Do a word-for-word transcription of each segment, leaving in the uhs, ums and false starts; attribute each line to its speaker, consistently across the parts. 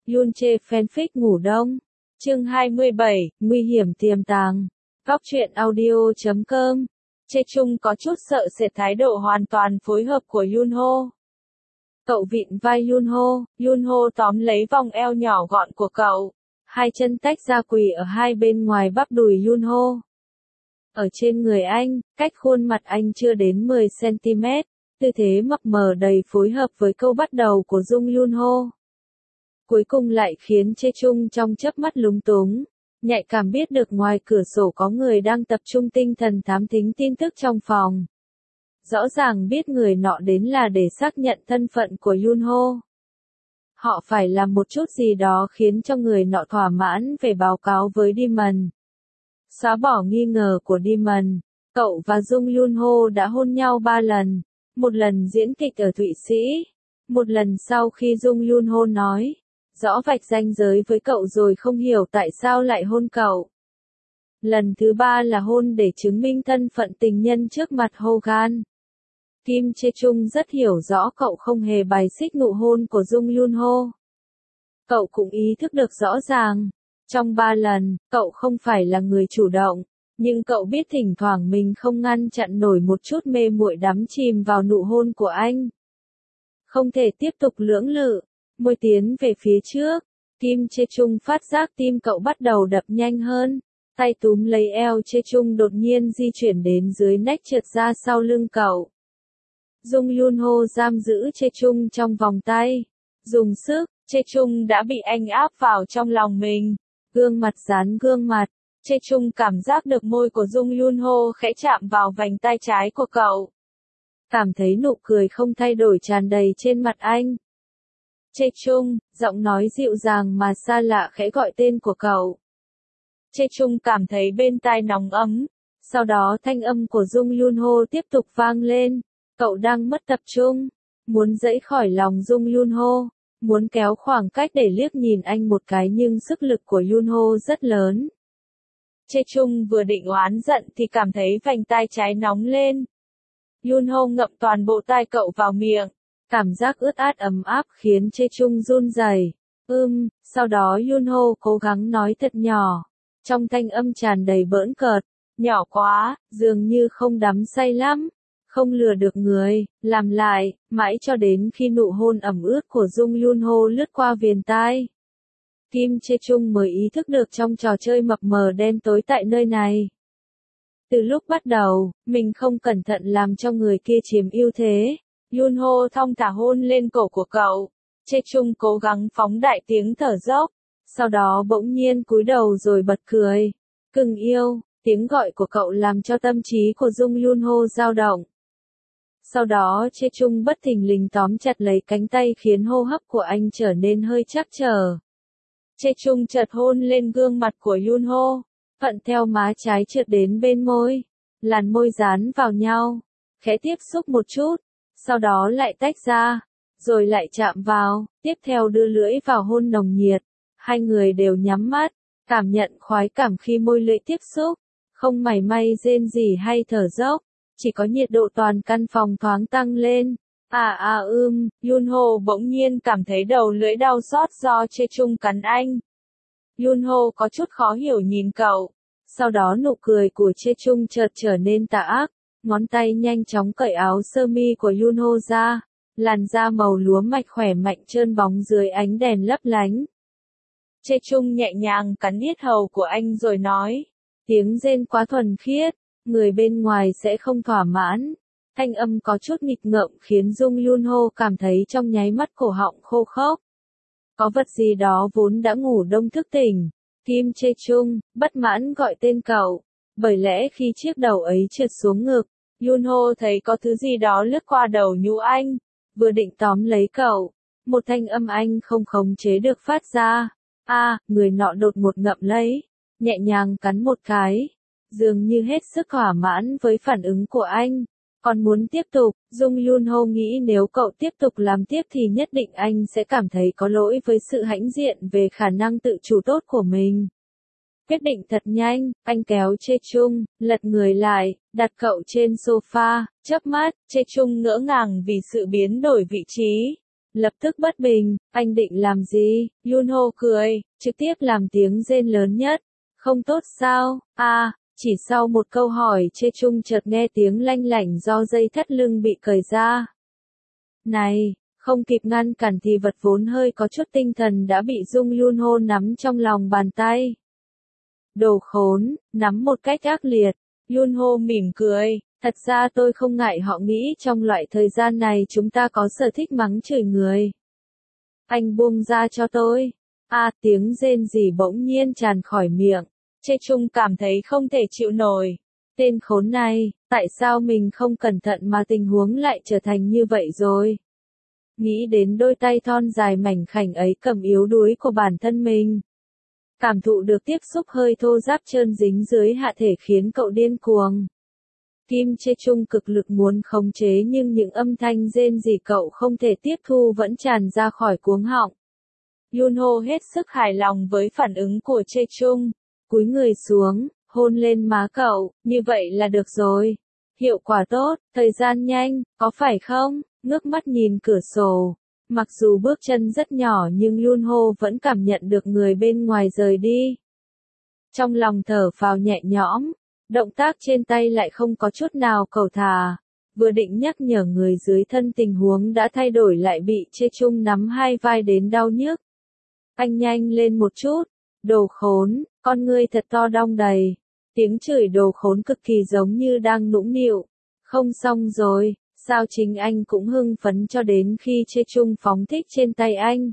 Speaker 1: Yoon Jae fanfic ngủ đông. Chương hai mươi bảy, nguy hiểm tiềm tàng. Góc truyện audio chấm com. Jae Chung có chút sợ sệt thái độ hoàn toàn phối hợp của Yoon Ho. Cậu vịn vai Yoon Ho, Yoon Ho tóm lấy vòng eo nhỏ gọn của cậu. Hai chân tách ra quỳ ở hai bên ngoài bắp đùi Yoon Ho. Ở trên người anh, cách khuôn mặt anh chưa đến mười xăng ti mét, tư thế mập mờ đầy phối hợp với câu bắt đầu của Jung Yoon Ho. Cuối cùng lại khiến Jae Chung trong chớp mắt lúng túng, nhạy cảm biết được ngoài cửa sổ có người đang tập trung tinh thần thám thính tin tức trong phòng. Rõ ràng biết người nọ đến là để xác nhận thân phận của Yoon Ho. Họ phải làm một chút gì đó khiến cho người nọ thỏa mãn về báo cáo với Demon. Xóa bỏ nghi ngờ của Demon, cậu và Jung Yoon Ho đã hôn nhau ba lần, một lần diễn kịch ở Thụy Sĩ, một lần sau khi Jung Yoon Ho nói rõ vạch ranh giới với cậu rồi không hiểu tại sao lại hôn cậu. Lần thứ ba là hôn để chứng minh thân phận tình nhân trước mặt Hogan. Kim Jae Chung rất hiểu rõ cậu không hề bài xích nụ hôn của Jung Yoon Ho. Cậu cũng ý thức được rõ ràng, trong ba lần, cậu không phải là người chủ động, nhưng cậu biết thỉnh thoảng mình không ngăn chặn nổi một chút mê muội đắm chìm vào nụ hôn của anh. Không thể tiếp tục lưỡng lự, môi tiến về phía trước, Kim Jae Chung phát giác tim cậu bắt đầu đập nhanh hơn, tay túm lấy eo Jae Chung đột nhiên di chuyển đến dưới nách trượt ra sau lưng cậu. Jung Yoon Ho giam giữ Jae Chung trong vòng tay, dùng sức, Jae Chung đã bị anh áp vào trong lòng mình, gương mặt dán gương mặt, Jae Chung cảm giác được môi của Jung Yoon Ho khẽ chạm vào vành tay trái của cậu. Cảm thấy nụ cười không thay đổi tràn đầy trên mặt anh. Jae Chung, giọng nói dịu dàng mà xa lạ khẽ gọi tên của cậu. Jae Chung cảm thấy bên tai nóng ấm, sau đó thanh âm của Jung Yoon Ho tiếp tục vang lên, cậu đang mất tập trung, muốn giãy khỏi lòng Jung Yoon Ho, muốn kéo khoảng cách để liếc nhìn anh một cái nhưng sức lực của Yoon Ho rất lớn. Jae Chung vừa định oán giận thì cảm thấy vành tai trái nóng lên. Yoon Ho ngậm toàn bộ tai cậu vào miệng. Cảm giác ướt át ấm áp khiến Jae Chung run rẩy. Ưm, sau đó Yoon Ho cố gắng nói thật nhỏ, trong thanh âm tràn đầy bỡn cợt, nhỏ quá, dường như không đắm say lắm, không lừa được người, làm lại, mãi cho đến khi nụ hôn ẩm ướt của Jung Yoon Ho lướt qua viền tai. Kim Jae Chung mới ý thức được trong trò chơi mập mờ đen tối tại nơi này. Từ lúc bắt đầu, mình không cẩn thận làm cho người kia chiếm ưu thế. Yoon Ho thong thả hôn lên cổ của cậu. Jae Chung cố gắng phóng đại tiếng thở dốc, sau đó bỗng nhiên cúi đầu rồi bật cười. Cưng yêu, tiếng gọi của cậu làm cho tâm trí của Jung Yoon Ho dao động. Sau đó Jae Chung bất thình lình tóm chặt lấy cánh tay khiến hô hấp của anh trở nên hơi trắc trở. Jae Chung chợt hôn lên gương mặt của Yoon Ho, thuận theo má trái trượt đến bên môi, làn môi dán vào nhau, khẽ tiếp xúc một chút. Sau đó lại tách ra, rồi lại chạm vào, tiếp theo đưa lưỡi vào hôn nồng nhiệt. Hai người đều nhắm mắt, cảm nhận khoái cảm khi môi lưỡi tiếp xúc, không mảy may rên rỉ hay thở dốc, chỉ có nhiệt độ toàn căn phòng thoáng tăng lên. À à ưm, Yoon Ho bỗng nhiên cảm thấy đầu lưỡi đau xót do Jae Chung cắn anh. Yoon Ho có chút khó hiểu nhìn cậu, sau đó nụ cười của Jae Chung chợt trở nên tà ác. Ngón tay nhanh chóng cởi áo sơ mi của Yoon Ho ra, làn da màu lúa mạch khỏe mạnh trơn bóng dưới ánh đèn lấp lánh. Jae Chung nhẹ nhàng cắn yết hầu của anh rồi nói, tiếng rên quá thuần khiết, người bên ngoài sẽ không thỏa mãn. Thanh âm có chút nghịch ngợm khiến Jung Yoon Ho cảm thấy trong nháy mắt cổ họng khô khốc. Có vật gì đó vốn đã ngủ đông thức tỉnh. Kim Jae Chung, bất mãn gọi tên cậu. Bởi lẽ khi chiếc đầu ấy trượt xuống ngực, Yoon Ho thấy có thứ gì đó lướt qua đầu nhũ anh, vừa định tóm lấy cậu, một thanh âm anh không khống chế được phát ra. A, à, người nọ đột ngột ngậm lấy, nhẹ nhàng cắn một cái, dường như hết sức thỏa mãn với phản ứng của anh, còn muốn tiếp tục. Jung Yoon Ho nghĩ nếu cậu tiếp tục làm tiếp thì nhất định anh sẽ cảm thấy có lỗi với sự hãnh diện về khả năng tự chủ tốt của mình. Quyết định thật nhanh, anh kéo Jae Chung, lật người lại, đặt cậu trên sofa, chớp mắt, Jae Chung ngỡ ngàng vì sự biến đổi vị trí. lập tức bất bình, anh định làm gì? Yunho cười, trực tiếp làm tiếng rên lớn nhất. Không tốt sao? À, chỉ sau một câu hỏi Chê Chung chợt nghe tiếng lanh lảnh do dây thắt lưng bị cởi ra. Này, không kịp ngăn cản thì vật vốn hơi có chút tinh thần đã bị Dung Yunho nắm trong lòng bàn tay. Đồ khốn, nắm một cách ác liệt. Yunho mỉm cười, thật ra tôi không ngại họ nghĩ trong loại thời gian này chúng ta có sở thích mắng chửi người. Anh buông ra cho tôi. À, tiếng rên rỉ bỗng nhiên tràn khỏi miệng. Chê Chung cảm thấy không thể chịu nổi. Tên khốn này, tại sao mình không cẩn thận mà tình huống lại trở thành như vậy rồi? Nghĩ đến đôi tay thon dài mảnh khảnh ấy cầm yếu đuối của bản thân mình. Cảm thụ được tiếp xúc hơi thô ráp trơn dính dưới hạ thể khiến cậu điên cuồng. Kim Chê Chung cực lực muốn khống chế nhưng những âm thanh rên rỉ cậu không thể tiếp thu vẫn tràn ra khỏi cuống họng. Yunho hết sức hài lòng với phản ứng của Chê Chung. Cúi người xuống, hôn lên má cậu, như vậy là được rồi. Hiệu quả tốt, thời gian nhanh, có phải không? Ngước mắt nhìn cửa sổ. Mặc dù bước chân rất nhỏ nhưng Yunho vẫn cảm nhận được người bên ngoài rời đi. Trong lòng thở phào nhẹ nhõm, động tác trên tay lại không có chút nào cầu thả. Vừa định nhắc nhở người dưới thân tình huống đã thay đổi lại bị Chê Chung nắm hai vai đến đau nhức. Anh nhanh lên một chút, đồ khốn, con ngươi thật to đong đầy. Tiếng chửi đồ khốn cực kỳ giống như đang nũng nịu. Không xong rồi, sao chính anh cũng hưng phấn cho đến khi Chê Chung phóng thích trên tay anh.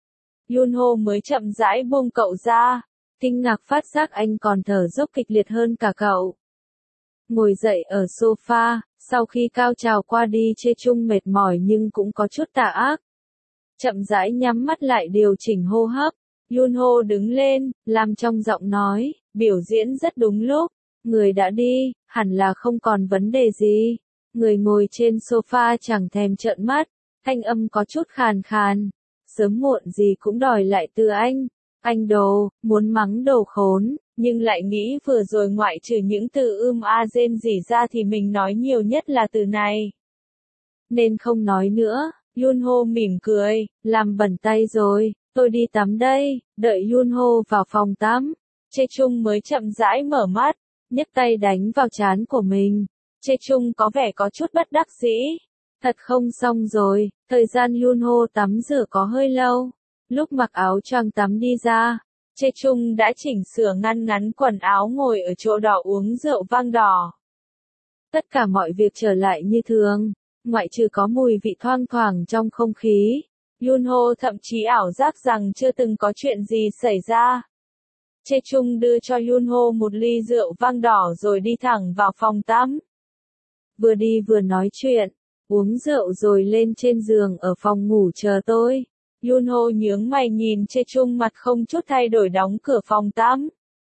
Speaker 1: Yunho mới chậm rãi buông cậu ra, kinh ngạc phát giác anh còn thở dốc kịch liệt hơn cả cậu. Ngồi dậy ở sofa, sau khi cao trào qua đi Chê Chung mệt mỏi nhưng cũng có chút tà ác. Chậm rãi nhắm mắt lại điều chỉnh hô hấp. Yunho đứng lên, làm trong giọng nói, biểu diễn rất đúng lúc. Người đã đi, hẳn là không còn vấn đề gì. Người ngồi trên sofa chẳng thèm trợn mắt, thanh âm có chút khàn khàn. Sớm muộn gì cũng đòi lại từ anh. Anh đồ, muốn mắng đồ khốn, nhưng lại nghĩ vừa rồi ngoại trừ những từ ưm a rên rỉ ra thì mình nói nhiều nhất là từ này. Nên không nói nữa, Yunho mỉm cười, làm bẩn tay rồi, tôi đi tắm đây, đợi Yunho vào phòng tắm. Chê Chung mới chậm rãi mở mắt, nhấc tay đánh vào trán của mình. Chê Chung có vẻ có chút bất đắc dĩ. Thật không xong rồi, thời gian Yunho tắm rửa có hơi lâu. Lúc mặc áo choàng tắm đi ra, Chê Chung đã chỉnh sửa ngăn ngắn quần áo ngồi ở chỗ đỏ uống rượu vang đỏ. Tất cả mọi việc trở lại như thường, ngoại trừ có mùi vị thoang thoảng trong không khí. Yunho thậm chí ảo giác rằng chưa từng có chuyện gì xảy ra. Chê Chung đưa cho Yunho một ly rượu vang đỏ rồi đi thẳng vào phòng tắm. Vừa đi vừa nói chuyện, uống rượu rồi lên trên giường ở phòng ngủ chờ tôi. Yunho nhướng mày nhìn Chê Chung mặt không chút thay đổi đóng cửa phòng tắm.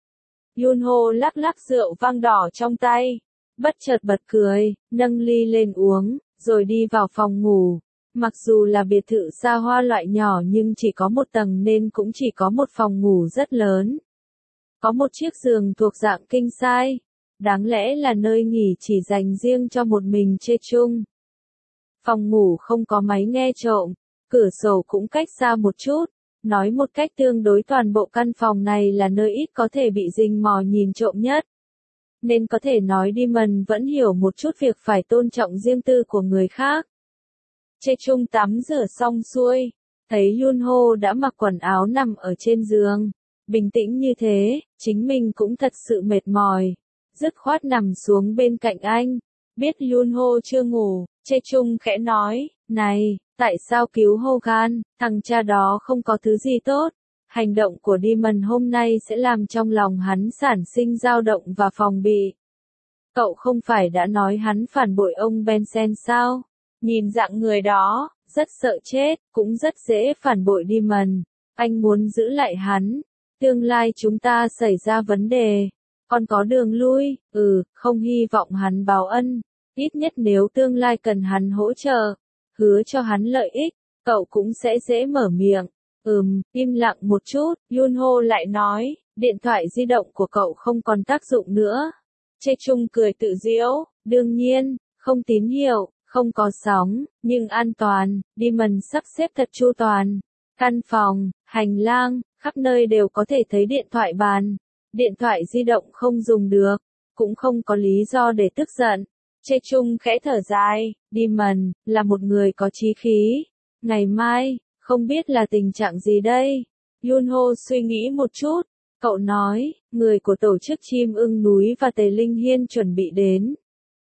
Speaker 1: Yunho lắc lắc rượu vang đỏ trong tay, bất chợt bật cười, nâng ly lên uống, rồi đi vào phòng ngủ. Mặc dù là biệt thự xa hoa loại nhỏ nhưng chỉ có một tầng nên cũng chỉ có một phòng ngủ rất lớn. Có một chiếc giường thuộc dạng king size, đáng lẽ là nơi nghỉ chỉ dành riêng cho một mình Chê Chung. Phòng ngủ không có máy nghe trộm, cửa sổ cũng cách xa một chút, nói một cách tương đối toàn bộ căn phòng này là nơi ít có thể bị rình mò nhìn trộm nhất. Nên có thể nói Demon vẫn hiểu một chút việc phải tôn trọng riêng tư của người khác. Chê Chung tắm rửa xong xuôi, thấy Yunho đã mặc quần áo nằm ở trên giường. Bình tĩnh như thế, chính mình cũng thật sự mệt mỏi. Dứt khoát nằm xuống bên cạnh anh. Biết Yunho chưa ngủ, Chê Chung khẽ nói, này, tại sao cứu Hogan, thằng cha đó không có thứ gì tốt. Hành động của Demon hôm nay sẽ làm trong lòng hắn sản sinh dao động và phòng bị. Cậu không phải đã nói hắn phản bội ông Benson sao? Nhìn dạng người đó, rất sợ chết, cũng rất dễ phản bội Demon. Anh muốn giữ lại hắn. Tương lai chúng ta xảy ra vấn đề. Còn có đường lui, ừ, không hy vọng hắn báo ân. Ít nhất nếu tương lai cần hắn hỗ trợ, hứa cho hắn lợi ích, cậu cũng sẽ dễ mở miệng. Ừm, im lặng một chút, Yunho lại nói, điện thoại di động của cậu không còn tác dụng nữa. Chê Chung cười tự giễu, đương nhiên, không tín hiệu, Không có sóng, nhưng an toàn, Demon sắp xếp thật chu toàn. Căn phòng, hành lang, khắp nơi đều có thể thấy điện thoại bàn. Điện thoại di động không dùng được, cũng không có lý do để tức giận. Chê Chung khẽ thở dài, Demon, là một người có chí khí. Ngày mai, không biết là tình trạng gì đây? Yunho suy nghĩ một chút, cậu nói, người của tổ chức chim ưng núi và Tề Linh Hiên chuẩn bị đến.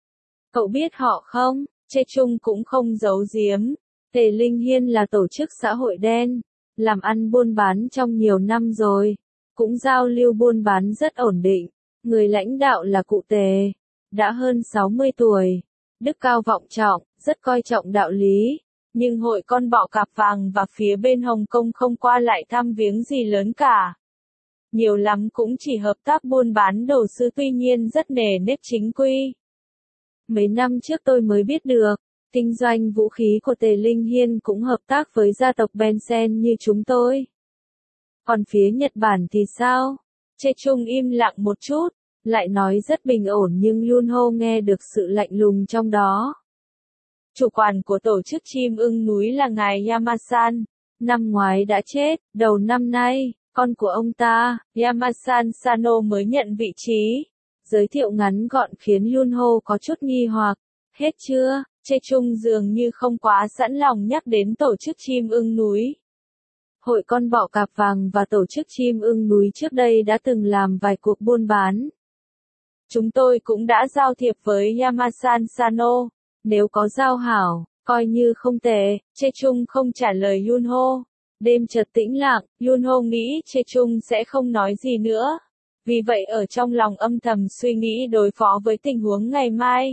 Speaker 1: Cậu biết họ không? Chê Chung cũng không giấu giếm. Tề Linh Hiên là tổ chức xã hội đen, làm ăn buôn bán trong nhiều năm rồi, cũng giao lưu buôn bán rất ổn định. Người lãnh đạo là cụ Tề, đã hơn sáu mươi tuổi, đức cao vọng trọng, rất coi trọng đạo lý. Nhưng hội con bọ cạp vàng và phía bên Hồng Kông không qua lại thăm viếng gì lớn cả. Nhiều lắm cũng chỉ hợp tác buôn bán đồ sứ, tuy nhiên rất nề nếp chính quy. Mấy năm trước tôi mới biết được, kinh doanh vũ khí của Tề Linh Hiên cũng hợp tác với gia tộc Bensen như chúng tôi. Còn phía Nhật Bản thì sao? Chê Chung im lặng một chút, lại nói rất bình ổn nhưng Yunho nghe được sự lạnh lùng trong đó. Chủ quản của tổ chức chim ưng núi là ngài Yamasan, năm ngoái đã chết, đầu năm nay, con của ông ta, Yamasan Sano mới nhận vị trí. Giới thiệu ngắn gọn khiến Yunho có chút nghi hoặc. Hết chưa? Chê Chung dường như không quá sẵn lòng nhắc đến tổ chức chim ưng núi. Hội con bọ cạp vàng và tổ chức chim ưng núi trước đây đã từng làm vài cuộc buôn bán. Chúng tôi cũng đã giao thiệp với Yamasan Sano. Nếu có giao hảo, coi như không tệ. Chê Chung không trả lời Yunho. Đêm chợt tĩnh lặng, Yunho nghĩ Chê Chung sẽ không nói gì nữa. Vì vậy ở trong lòng âm thầm suy nghĩ đối phó với tình huống ngày mai.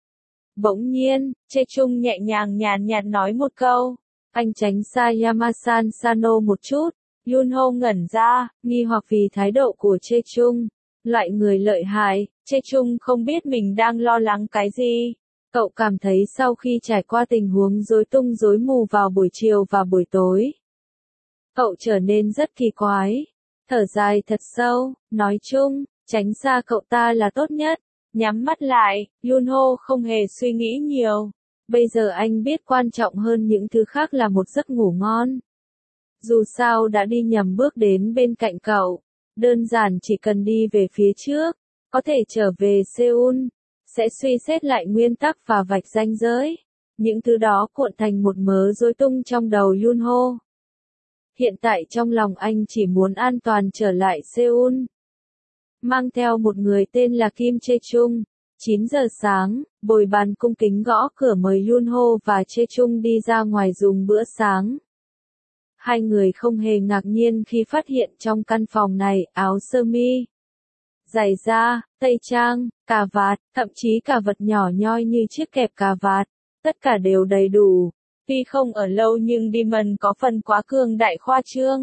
Speaker 1: Bỗng nhiên, Chê Chung nhẹ nhàng nhàn nhạt nói một câu. Anh tránh xa Yamasan Sano một chút. Yunho ngẩn ra, nghi hoặc vì thái độ của Chê Chung. Loại người lợi hại, Chê Chung không biết mình đang lo lắng cái gì. Cậu cảm thấy sau khi trải qua tình huống rối tung rối mù vào buổi chiều và buổi tối, cậu trở nên rất kỳ quái. Thở dài thật sâu, nói chung, tránh xa cậu ta là tốt nhất. Nhắm mắt lại, Yunho không hề suy nghĩ nhiều. Bây giờ anh biết quan trọng hơn những thứ khác là một giấc ngủ ngon. Dù sao đã đi nhầm bước đến bên cạnh cậu, đơn giản chỉ cần đi về phía trước, có thể trở về Seoul, sẽ suy xét lại nguyên tắc và vạch ranh giới. Những thứ đó cuộn thành một mớ rối tung trong đầu Yunho. Hiện tại trong lòng anh chỉ muốn an toàn trở lại Seoul. Mang theo một người tên là Kim Chê Chung. chín giờ sáng, bồi bàn cung kính gõ cửa mời Yunho và Chê Chung đi ra ngoài dùng bữa sáng. Hai người không hề ngạc nhiên khi phát hiện trong căn phòng này áo sơ mi, giày da, tây trang, cà vạt, thậm chí cả vật nhỏ nhoi như chiếc kẹp cà vạt. Tất cả đều đầy đủ. Tuy không ở lâu nhưng Demon có phần quá cường đại khoa trương.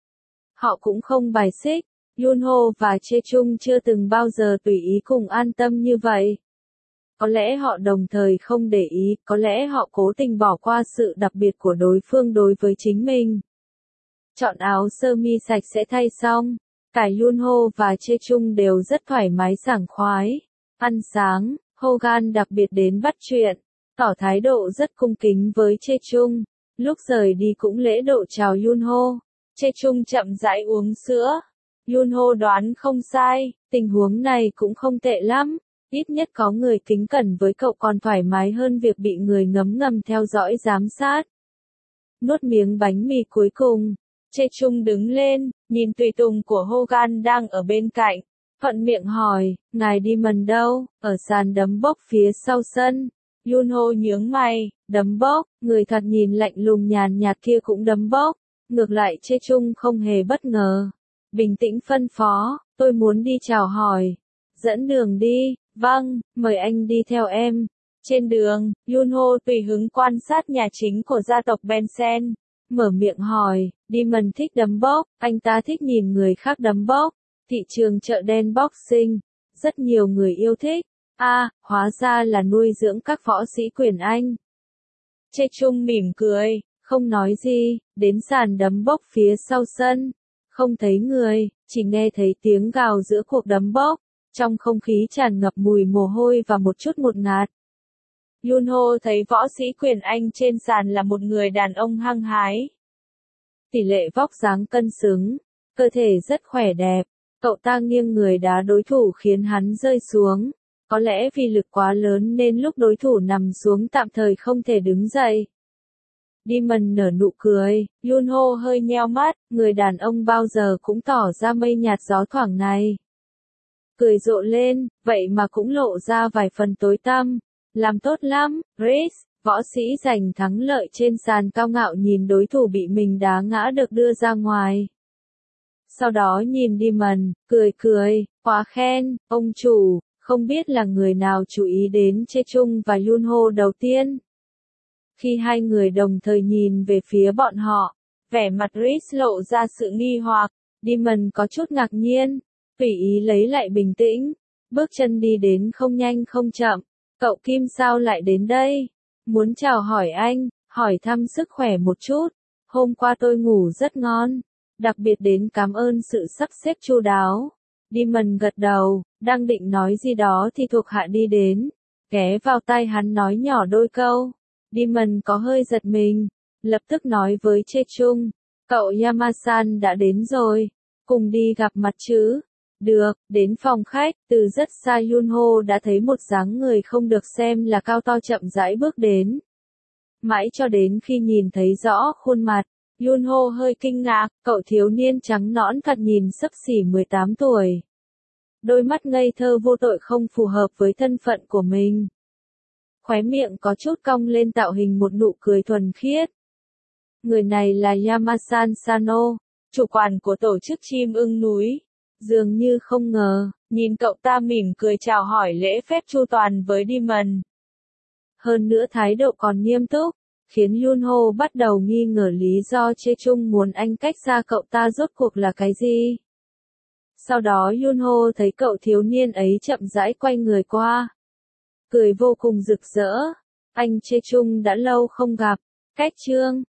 Speaker 1: Họ cũng không bài xích. Yunho và Chê Chung chưa từng bao giờ tùy ý cùng an tâm như vậy. Có lẽ họ đồng thời không để ý, có lẽ họ cố tình bỏ qua sự đặc biệt của đối phương đối với chính mình. Chọn áo sơ mi sạch sẽ thay xong, cả Yunho và Chê Chung đều rất thoải mái sảng khoái. Ăn sáng, Hogan đặc biệt đến bắt chuyện, tỏ thái độ rất cung kính với Chê Chung. Lúc rời đi cũng lễ độ chào Yunho. Chê Chung chậm rãi uống sữa. Yunho đoán không sai, tình huống này cũng không tệ lắm. Ít nhất có người kính cẩn với cậu còn thoải mái hơn việc bị người ngấm ngầm theo dõi giám sát. Nuốt miếng bánh mì cuối cùng, Chê Chung đứng lên, nhìn tùy tùng của Hogan đang ở bên cạnh. Thuận miệng hỏi, ngài Demon đâu? Ở sàn đấm bốc phía sau sân. Yunho nhướng mày, đấm bốc, người thật nhìn lạnh lùng nhàn nhạt kia cũng đấm bốc. Ngược lại Chê Chung không hề bất ngờ. Bình tĩnh phân phó, tôi muốn đi chào hỏi. Dẫn đường đi, vâng, mời anh đi theo em. Trên đường, Yunho tùy hứng quan sát nhà chính của gia tộc Bensen. Mở miệng hỏi, Demon thích đấm bốc, anh ta thích nhìn người khác đấm bốc. Thị trường chợ đen boxing, rất nhiều người yêu thích. A, à, hóa ra là nuôi dưỡng các võ sĩ quyền Anh. Chê Chung mỉm cười, không nói gì, đến sàn đấm bốc phía sau sân. Không thấy người, chỉ nghe thấy tiếng gào giữa cuộc đấm bốc. Trong không khí tràn ngập mùi mồ hôi và một chút ngột ngạt. Yunho thấy võ sĩ quyền Anh trên sàn là một người đàn ông hăng hái. Tỷ lệ vóc dáng cân xứng, cơ thể rất khỏe đẹp. Cậu ta nghiêng người đá đối thủ khiến hắn rơi xuống. Có lẽ vì lực quá lớn nên lúc đối thủ nằm xuống tạm thời không thể đứng dậy. Demon nở nụ cười, Yunho hơi nheo mắt, người đàn ông bao giờ cũng tỏ ra mây nhạt gió thoảng này. Cười rộ lên, vậy mà cũng lộ ra vài phần tối tăm. Làm tốt lắm, Chris, võ sĩ giành thắng lợi trên sàn cao ngạo nhìn đối thủ bị mình đá ngã được đưa ra ngoài. Sau đó nhìn Demon, cười cười, quá khen, ông chủ, không biết là người nào chú ý đến Chechung và Yunho đầu tiên. Khi hai người đồng thời nhìn về phía bọn họ, vẻ mặt Chris lộ ra sự nghi hoặc, Demon có chút ngạc nhiên, tùy ý lấy lại bình tĩnh, bước chân đi đến không nhanh không chậm, cậu Kim sao lại đến đây? Muốn chào hỏi anh, hỏi thăm sức khỏe một chút, hôm qua tôi ngủ rất ngon, đặc biệt đến cảm ơn sự sắp xếp chu đáo. Demon gật đầu, đang định nói gì đó thì thuộc hạ đi đến, ghé vào tai hắn nói nhỏ đôi câu. Demon có hơi giật mình, lập tức nói với Chechung, cậu Yamasan đã đến rồi, cùng đi gặp mặt chứ. Được, đến phòng khách, từ rất xa Yunho đã thấy một dáng người không được xem là cao to chậm rãi bước đến. Mãi cho đến khi nhìn thấy rõ khuôn mặt, Yunho hơi kinh ngạc, cậu thiếu niên trắng nõn thật nhìn xấp xỉ mười tám tuổi. Đôi mắt ngây thơ vô tội không phù hợp với thân phận của mình. Khóe miệng có chút cong lên tạo hình một nụ cười thuần khiết. Người này là Yamasan Sano, chủ quản của tổ chức chim ưng núi. Dường như không ngờ, nhìn cậu ta mỉm cười chào hỏi lễ phép chu toàn với Demon. Hơn nữa thái độ còn nghiêm túc, khiến Yunho bắt đầu nghi ngờ lý do Chechung muốn anh cách xa cậu ta rốt cuộc là cái gì. Sau đó Yunho thấy cậu thiếu niên ấy chậm rãi quay người qua. Cười vô cùng rực rỡ, anh Chechung đã lâu không gặp, cách chương.